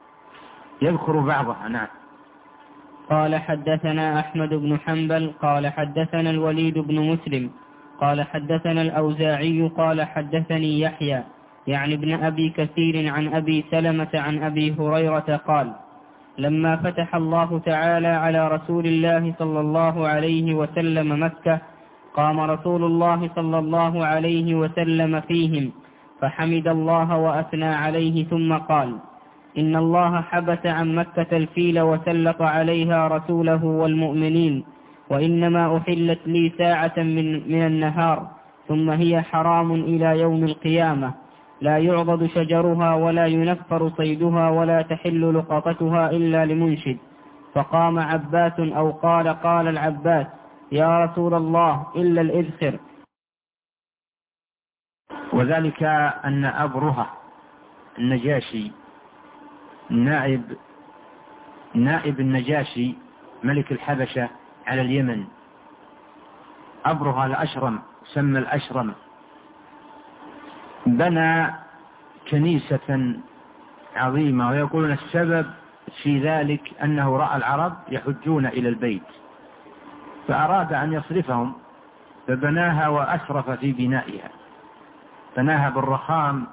نعم. قال حدثنا أحمد بن حنبل قال حدثنا الوليد بن مسلم قال حدثنا الأوزاعي قال حدثني يحيى يعني ابن أبي كثير عن أبي سلمة عن أبي هريرة قال لما فتح الله تعالى على رسول الله صلى الله عليه وسلم مكة قام رسول الله صلى الله عليه وسلم فيهم فحمد الله وأثنى عليه ثم قال إن الله حبس عن مكة الفيل وسلط عليها رسوله والمؤمنين، وإنما أحلت لي ساعة من النهار ثم هي حرام إلى يوم القيامة، لا يعضد شجرها ولا ينفر صيدها ولا تحل لقطتها إلا لمنشد. فقام عباس أو قال العباس يا رسول الله إلا الإذخر. وذلك أن أبرهة النجاشي نائب النجاشي ملك الحبشة على اليمن، أبرهة الأشرم سمى الأشرم، بنى كنيسة عظيمة، ويقولون السبب في ذلك أنه رأى العرب يحجون إلى البيت فأراد أن يصرفهم، فبناها وأسرف في بنائها، بناها بالرخام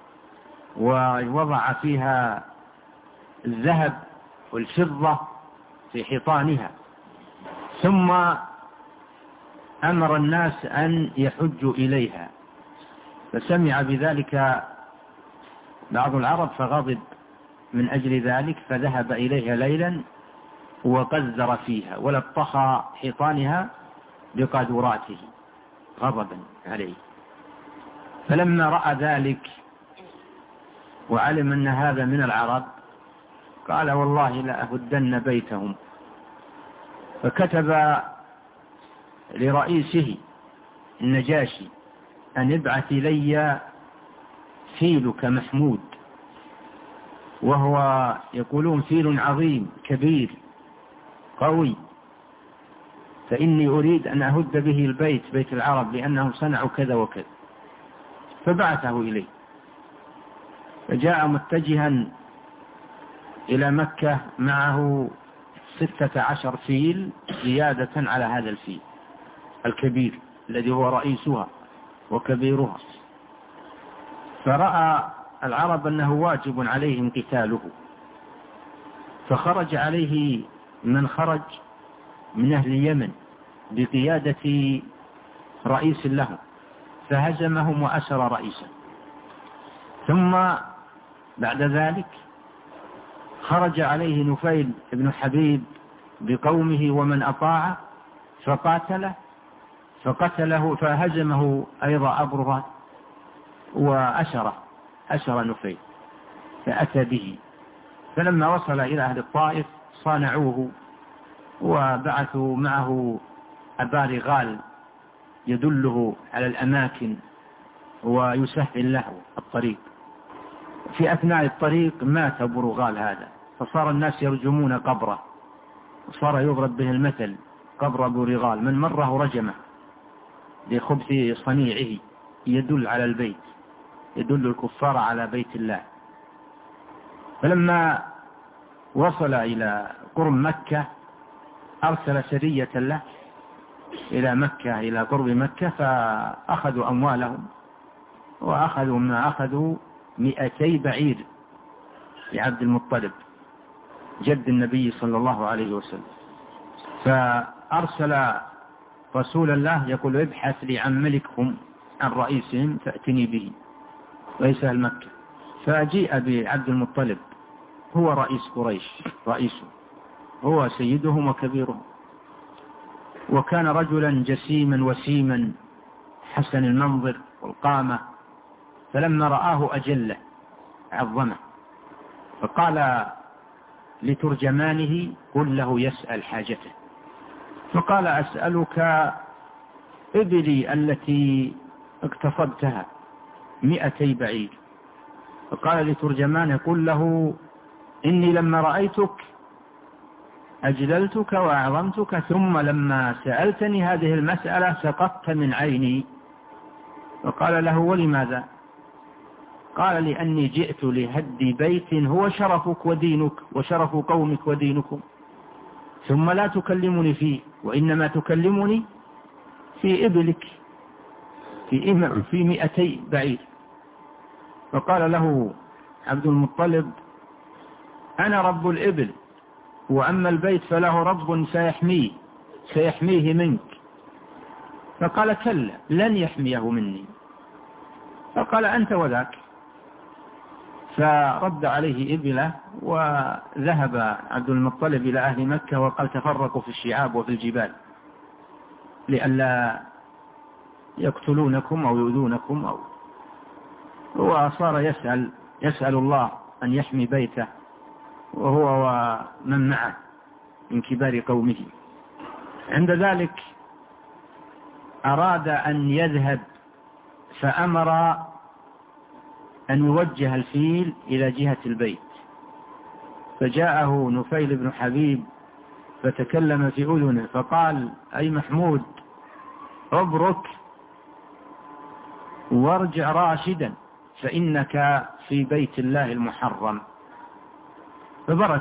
ووضع فيها الذهب والفضة في حيطانها، ثم أمر الناس أن يحجوا إليها، فسمع بذلك بعض العرب فغضب من أجل ذلك، فذهب إليها ليلا وقذر فيها ولطخ حيطانها بقاذوراته غضبا عليه. فلما رأى ذلك وعلم أن هذا من العرب قال والله لأهدن بيتهم، فكتب لرئيسه النجاشي أن ابعث إلي فيلك محمود، وهو يقولون فيل عظيم كبير قوي، فإني أريد أن أهد به بيت العرب لأنهم صنعوا كذا وكذا. فبعثه إليه، فجاء متجها إلى مكة معه 16 فيل زيادة على هذا الفيل الكبير الذي هو رئيسها وكبيرها. فرأى العرب أنه واجب عليهم قتاله، فخرج عليه من خرج من أهل اليمن بقيادة رئيس لهم، فهزمهم وأسر رئيسا. ثم بعد ذلك خرج عليه نفيل بن حبيب بقومه ومن أطاع فقتله فهزمه أيضا أبرهة وأسر نفيل، فأتى به. فلما وصل إلى أهل الطائف صانعوه وبعثوا معه أبا رغال يدله على الأماكن ويسهل له الطريق. في أثناء الطريق مات أبو رغال هذا، فصار الناس يرجمون قبره، وصار يضرب به المثل قبر أبو رغال، من مره رجمه لخبث صنيعه، يدل على البيت، يدل الكفار على بيت الله. فلما وصل إلى قرب مكة أرسل سرية له إلى مكة، إلى قرب مكة، فأخذوا أموالهم وأخذوا ما أخذوا 200 بعير لعبد المطلب جد النبي صلى الله عليه وسلم. فأرسل رسول الله يقول ابحث لي عن ملكهم عن رئيسهم فأتني به، رئيس أهل مكة. فجيء بعبد المطلب، هو رئيس قريش، رئيسه، هو سيدهم وكبيرهم، وكان رجلا جسيما وسيما حسن المنظر والقامة. فلما رآه أجله عظمه، فقال لترجمانه قل له يسأل حاجته. فقال أسألك إبلي التي اقتصدتها 200 بعير. فقال لترجمانه قل له إني لما رأيتك أجللتك وأعظمتك، ثم لما سألتني هذه المسألة سقطت من عيني. فقال له ولماذا؟ قال لأني جئت لهدي بيت هو شرفك ودينك وشرف قومك ودينكم، ثم لا تكلمني فيه، وإنما تكلمني في إبلك في 200 بعير. فقال له عبد المطلب أنا رب الإبل، وأما البيت فله رب سيحميه منك. فقال كلا لن يحميه مني. فقال أنت وذاك. فرد عليه إبله، وذهب عبد المطلب إلى أهل مكة وقال تفرقوا في الشعاب وفي الجبال لئلا يقتلونكم أو يؤذونكم. هو صار يسأل الله أن يحمي بيته، وهو ومن معه من كبار قومه. عند ذلك أراد أن يذهب، فأمر أن يوجه الفيل إلى جهة البيت. فجاءه نفيل بن حبيب فتكلم في أذنه فقال أي محمود ابرك وارجع راشدا، فإنك في بيت الله المحرم. فبرك.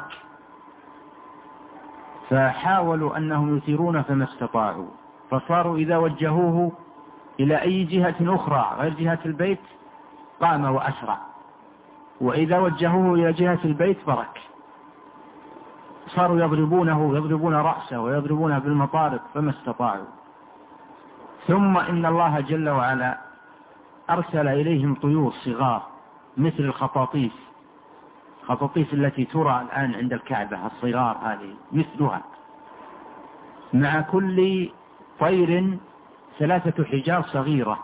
فحاولوا أنهم يثيرون فما استطاعوا، فصاروا إذا وجهوه إلى أي جهة أخرى غير جهة البيت قام وأسرع، وإذا وجهوه إلى جهة البيت برك. صاروا يضربون رأسه ويضربونه بالمطارق فما استطاعوا. ثم إن الله جل وعلا أرسل إليهم طيور صغار مثل الخطاطيف التي ترى الآن عند الكعبة، الصغار هذه مثلها، مع كل طير 3 حجار صغيرة،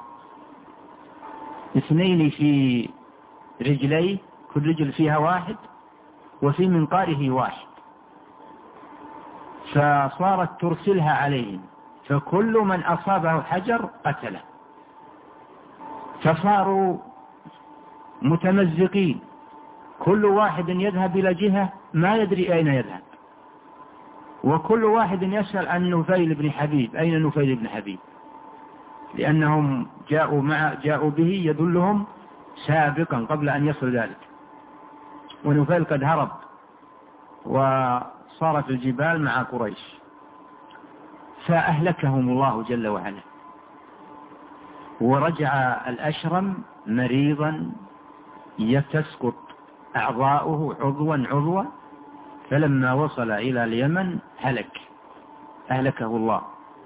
2 في رجليه، كل رجل فيها 1 وفي منقاره 1. فصارت ترسلها عليهم، فكل من أصابه حجر قتله. فصاروا متمزقين، كل واحد يذهب إلى جهة ما يدري أين يذهب، وكل واحد يسأل عن نفيل بن حبيب، أين نفيل بن حبيب، لأنهم جاءوا به يدلهم سابقا قبل أن يصل ذلك، ونفيل قد هرب وصار في الجبال مع قريش. فأهلكهم الله جل وعلا. ورجع الأشرم مريضا تسقط أعضاؤه عضوا، فلما وصل إلى اليمن أهلكه الله.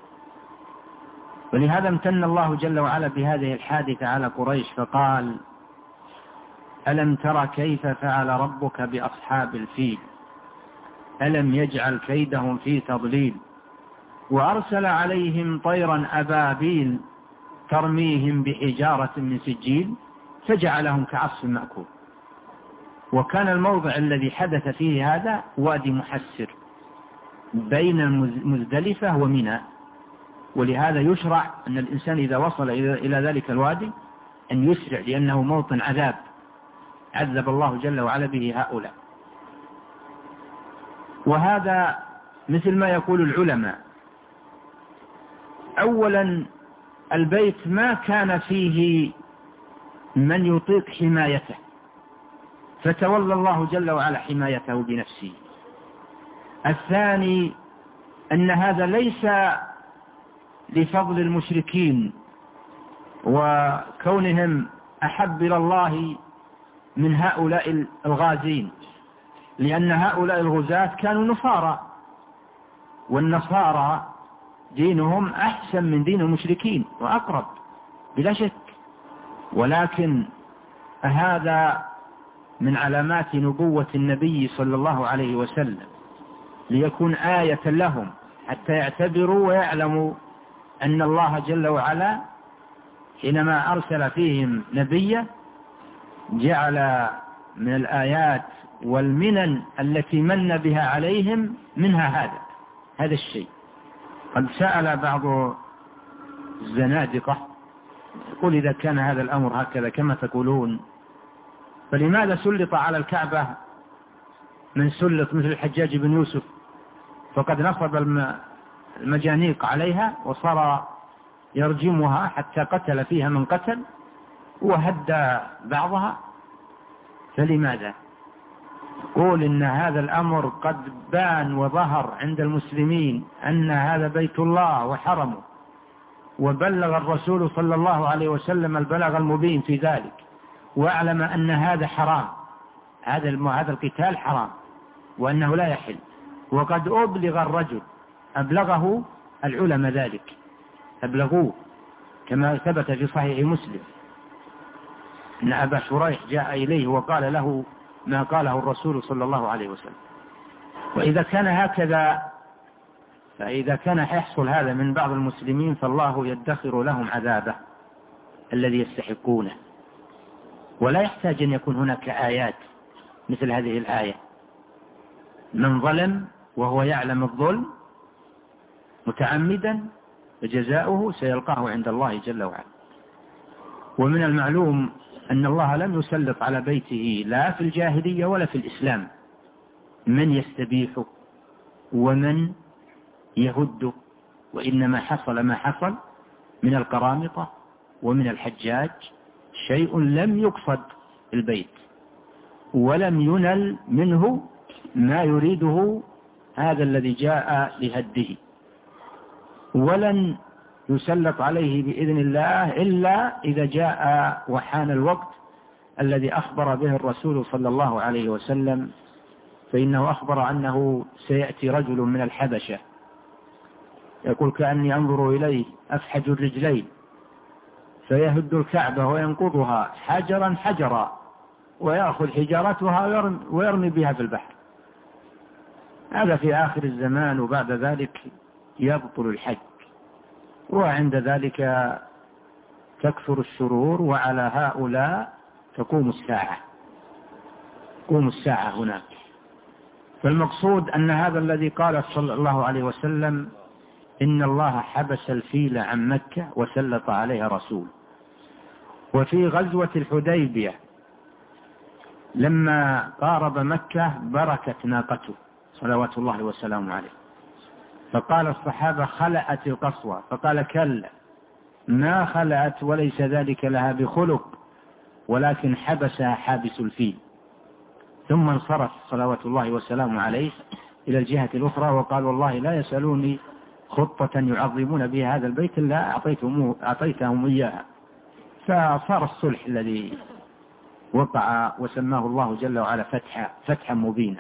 ولهذا امتن الله جل وعلا بهذه الحادثة على قريش، فقال ألم تر كيف فعل ربك بأصحاب الفيل ألم يجعل كيدهم في تضليل وأرسل عليهم طيرا أبابيل ترميهم بحجارة من سجيل فجعلهم كعصف مأكول. وكان الموضع الذي حدث فيه هذا وادي محسر بين مزدلفة ومنى، ولهذا يشرع أن الإنسان إذا وصل إلى ذلك الوادي أن يسرع، لأنه موطن عذاب عذب الله جل وعلا به هؤلاء. وهذا مثل ما يقول العلماء: أولا البيت ما كان فيه من يطيق حمايته، فتولى الله جل وعلا حمايته بنفسه. الثاني أن هذا ليس لفضل المشركين وكونهم أحب إلى الله من هؤلاء الغازين، لأن هؤلاء الغزاة كانوا نصارى، والنصارى دينهم أحسن من دين المشركين وأقرب بلا شك، ولكن هذا من علامات نبوة النبي صلى الله عليه وسلم، ليكون آية لهم حتى يعتبروا ويعلموا أن الله جل وعلا حينما أرسل فيهم نبيا جعل من الآيات والمنن التي من بها عليهم منها هذا الشيء. قد سأل بعض الزنادقة يقول: إذا كان هذا الأمر هكذا كما تقولون، فلماذا سلط على الكعبة من سلط مثل الحجاج بن يوسف، فقد نصب المجانيق عليها وصار يرجمها حتى قتل فيها من قتل وهدى بعضها، فلماذا؟ قول إن هذا الأمر قد بان وظهر عند المسلمين أن هذا بيت الله وحرمه، وبلغ الرسول صلى الله عليه وسلم البلاغ المبين في ذلك، واعلم أن هذا حرام، هذا القتال حرام وأنه لا يحل. وقد أبلغ الرجل، أبلغه العلماء ذلك، أبلغوه كما ثبت في صحيح مسلم أن أبا شريح جاء إليه وقال له ما قاله الرسول صلى الله عليه وسلم. وإذا كان هكذا، فإذا كان يحصل هذا من بعض المسلمين فالله يدخر لهم عذابه الذي يستحقونه، ولا يحتاج أن يكون هناك آيات مثل هذه الآية: من ظلم وهو يعلم الظلم متعمدا فجزاؤه سيلقاه عند الله جل وعلا. ومن المعلوم أن الله لم يسلط على بيته لا في الجاهلية ولا في الإسلام من يستبيحه ومن يهده، وإنما حصل ما حصل من القرامطة ومن الحجاج شيء لم يقصد البيت ولم ينل منه ما يريده هذا الذي جاء لهده، ولن يسلط عليه بإذن الله إلا إذا جاء وحان الوقت الذي أخبر به الرسول صلى الله عليه وسلم، فإنه أخبر أنه سيأتي رجل من الحبشة يقول: كأني أنظر إليه أفحج الرجلين، فيهد الكعبة وينقضها حجرا حجرا ويأخذ حجارتها ويرمي بها في البحر. هذا في آخر الزمان، وبعد ذلك يبطل الحج، وعند ذلك تكثر الشرور، وعلى هؤلاء تقوم الساعة هناك. فالمقصود أن هذا الذي قال صلى الله عليه وسلم: إن الله حبس الفيل عن مكة وسلط عليها رسول. وفي غزوة الحديبية لما قارب مكة بركت ناقته صلوات الله وسلامه عليه، فقال الصحابة: خلأت القصوى، فقال: كلا ما خلأت وليس ذلك لها بخلق، ولكن حبسها حابس الفيل. ثم انصرف صلوات الله وسلامه عليه إلى الجهة الأخرى وقال: والله لا يسألوني خطة يعظمون بها هذا البيت إلا أعطيتهم إياها. فصار الصلح الذي وقع وسماه الله جل وعلا فتحا مبينا.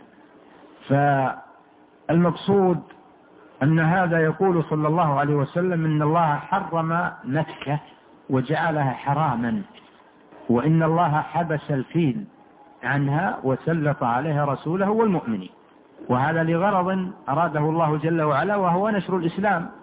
فالمقصود أن هذا يقول صلى الله عليه وسلم: إن الله حرم مكة وجعلها حراما، وإن الله حبس الفيل عنها وسلط عليها رسوله والمؤمنين. وهذا لغرض أراده الله جل وعلا، وهو نشر الإسلام